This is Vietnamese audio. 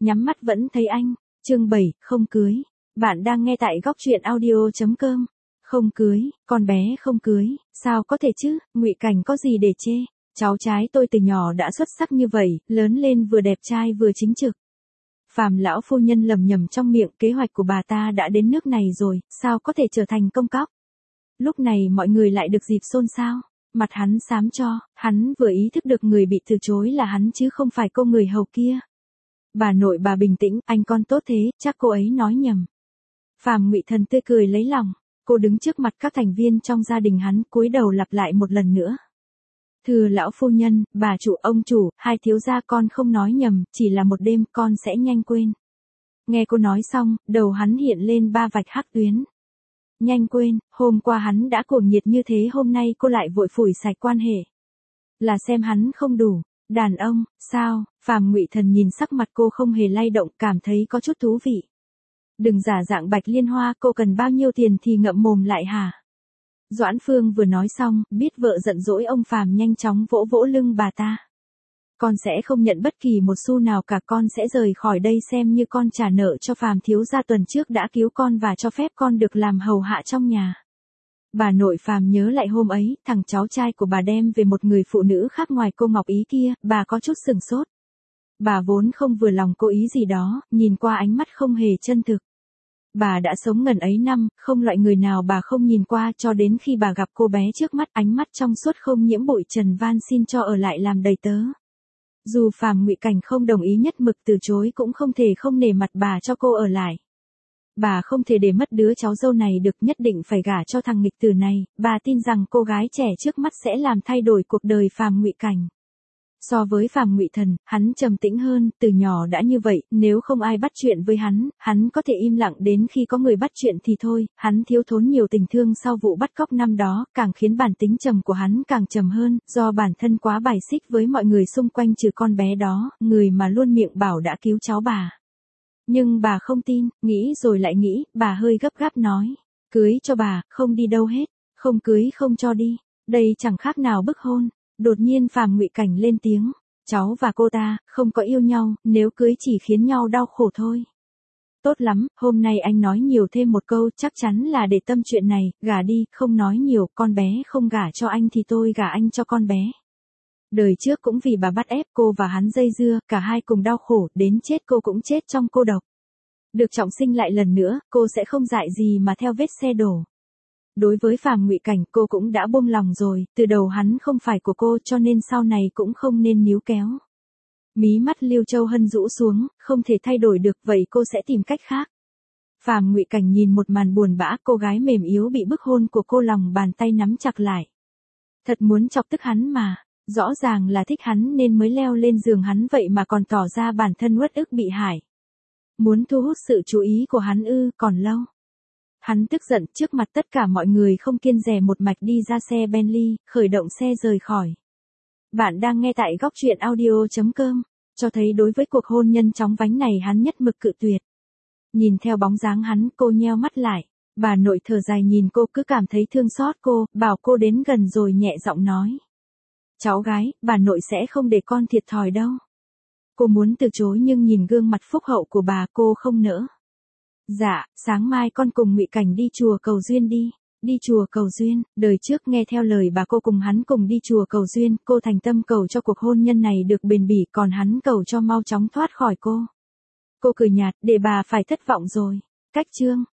nhắm mắt vẫn thấy anh. Chương 7, không cưới. Bạn đang nghe tại góc truyện audio.com. Không cưới, con bé không cưới, sao có thể chứ, Ngụy Cảnh có gì để chê? Cháu trai tôi từ nhỏ đã xuất sắc như vậy, lớn lên vừa đẹp trai vừa chính trực. Phàm lão phu nhân lầm nhầm trong miệng, kế hoạch của bà ta đã đến nước này rồi, sao có thể trở thành công cóc? Lúc này mọi người lại được dịp xôn xao. Mặt hắn xám cho, hắn vừa ý thức được người bị từ chối là hắn chứ không phải cô người hầu kia. Bà nội bà bình tĩnh, anh con tốt thế, chắc cô ấy nói nhầm. Phàm Ngụy Thần tươi cười lấy lòng, cô đứng trước mặt các thành viên trong gia đình hắn, cúi đầu lặp lại một lần nữa. Thưa lão phu nhân, bà chủ, ông chủ, hai thiếu gia, con không nói nhầm, chỉ là một đêm con sẽ nhanh quên. Nghe cô nói xong, đầu hắn hiện lên 3 vạch hắc tuyến. Nhanh quên, hôm qua hắn đã cuồng nhiệt như thế, hôm nay cô lại vội phủi sạch quan hệ. Là xem hắn không đủ. Đàn ông, sao? Phàm Ngụy Thần nhìn sắc mặt cô không hề lay động, cảm thấy có chút thú vị. Đừng giả dạng Bạch Liên Hoa, cô cần bao nhiêu tiền thì ngậm mồm lại hả? Doãn Phương vừa nói xong, biết vợ giận dỗi, ông Phàm nhanh chóng vỗ vỗ lưng bà ta. Con sẽ không nhận bất kỳ một xu nào cả, con sẽ rời khỏi đây xem như con trả nợ cho Phàm thiếu gia tuần trước đã cứu con và cho phép con được làm hầu hạ trong nhà. Bà nội Phàm nhớ lại hôm ấy, thằng cháu trai của bà đem về một người phụ nữ khác ngoài cô Ngọc Ý kia, bà có chút sửng sốt. Bà vốn không vừa lòng cô ý gì đó, nhìn qua ánh mắt không hề chân thực. Bà đã sống ngần ấy năm, không loại người nào bà không nhìn qua, cho đến khi bà gặp cô bé trước mắt, ánh mắt trong suốt không nhiễm bụi trần van xin cho ở lại làm đầy tớ. Dù Phàm Ngụy Cảnh không đồng ý, nhất mực từ chối, cũng không thể không nể mặt bà cho cô ở lại. Bà không thể để mất đứa cháu dâu này được, nhất định phải gả cho thằng nghịch tử này, bà tin rằng cô gái trẻ trước mắt sẽ làm thay đổi cuộc đời Phàm Ngụy Cảnh. So với Phàm Ngụy Thần, hắn trầm tĩnh hơn, từ nhỏ đã như vậy, nếu không ai bắt chuyện với hắn có thể im lặng đến khi có người bắt chuyện thì thôi, hắn thiếu thốn nhiều tình thương sau vụ bắt cóc năm đó, càng khiến bản tính trầm của hắn càng trầm hơn, do bản thân quá bài xích với mọi người xung quanh trừ con bé đó, người mà luôn miệng bảo đã cứu cháu bà. Nhưng bà không tin, nghĩ rồi lại nghĩ, bà hơi gấp gáp nói, cưới cho bà, không đi đâu hết, không cưới không cho đi, đây chẳng khác nào bức hôn. Đột nhiên Phàm Ngụy Cảnh lên tiếng, cháu và cô ta không có yêu nhau, nếu cưới chỉ khiến nhau đau khổ thôi. Tốt lắm, hôm nay anh nói nhiều thêm một câu, chắc chắn là để tâm chuyện này, gả đi, không nói nhiều, con bé không gả cho anh thì tôi gả anh cho con bé. Đời trước cũng vì bà bắt ép cô và hắn dây dưa, cả hai cùng đau khổ, đến chết cô cũng chết trong cô độc. Được trọng sinh lại lần nữa, cô sẽ không dại gì mà theo vết xe đổ. Đối với Phàm Ngụy Cảnh, cô cũng đã buông lòng rồi, từ đầu hắn không phải của cô, cho nên sau này cũng không nên níu kéo. Mí mắt Lưu Châu Hân rũ xuống, không thể thay đổi được, vậy cô sẽ tìm cách khác. Phàm Ngụy Cảnh nhìn một màn buồn bã, cô gái mềm yếu bị bức hôn của cô, lòng bàn tay nắm chặt lại. Thật muốn chọc tức hắn mà, rõ ràng là thích hắn nên mới leo lên giường hắn, vậy mà còn tỏ ra bản thân uất ức bị hại. Muốn thu hút sự chú ý của hắn ư, còn lâu. Hắn tức giận, trước mặt tất cả mọi người không kiêng dè một mạch đi ra xe Bentley, khởi động xe rời khỏi. Bạn đang nghe tại góc truyện audio.com, cho thấy đối với cuộc hôn nhân chóng vánh này hắn nhất mực cự tuyệt. Nhìn theo bóng dáng hắn, cô nheo mắt lại, bà nội thở dài nhìn cô, cứ cảm thấy thương xót cô, bảo cô đến gần rồi nhẹ giọng nói. Cháu gái, bà nội sẽ không để con thiệt thòi đâu. Cô muốn từ chối nhưng nhìn gương mặt phúc hậu của bà, cô không nỡ. Dạ, sáng mai con cùng Ngụy Cảnh đi chùa cầu duyên đi. Đi chùa cầu duyên, đời trước nghe theo lời bà, cô cùng hắn cùng đi chùa cầu duyên, cô thành tâm cầu cho cuộc hôn nhân này được bền bỉ, còn hắn cầu cho mau chóng thoát khỏi cô. Cô cười nhạt, để bà phải thất vọng rồi. Cách chương.